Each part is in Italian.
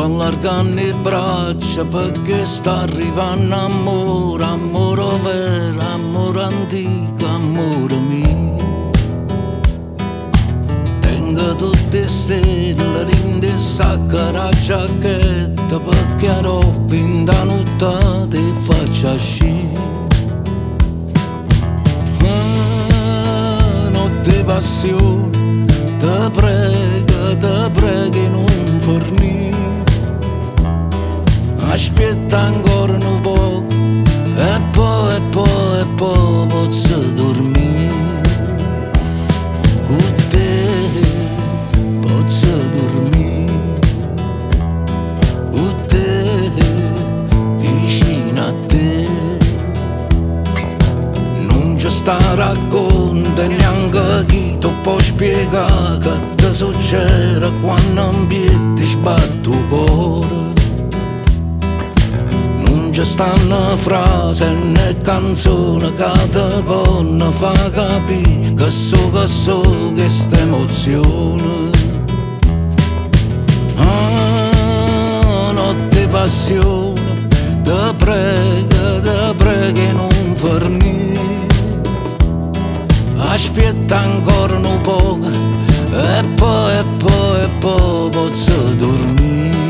allargando le braccia perché sta arrivando amore, amore vero, amore antico, amore mio. Tengo tutte stelle, rinde sacca la giacchetta perché a roba in da notte faccia uscire. Notte passione, te prego non fornire. Aspetta ancora un po' e poi posso dormire. Con te posso dormire, con te vicino a te. Non ci sta racconta neanche chi ti può spiegare che ti succede quando un piede ti sbatte il cuore. C'è stanno frase né canzone che ti possono far capire che so questa emozione. Notte passione, te prego non fornire. Aspetta ancora un po' e poi posso dormire.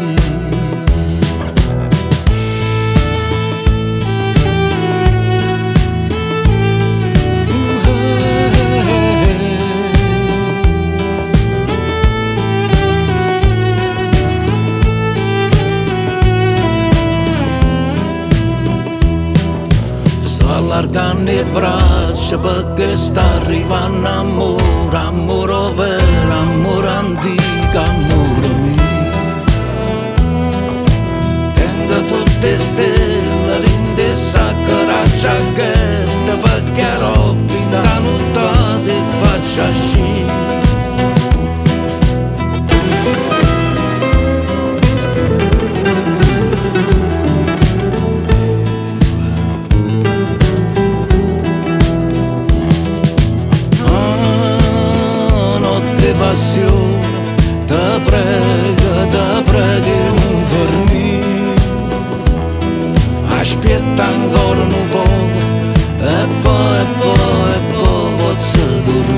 Allargando le braccia perché sta arrivando amore, amore vero, amore antico, amore mio. Tengo tutte stelle, rinde sacca la giacchetta perché a roba in da notte faccia uscire. Passione, te prego non fornire. Aspetta ancora un po' e poi posso dormire.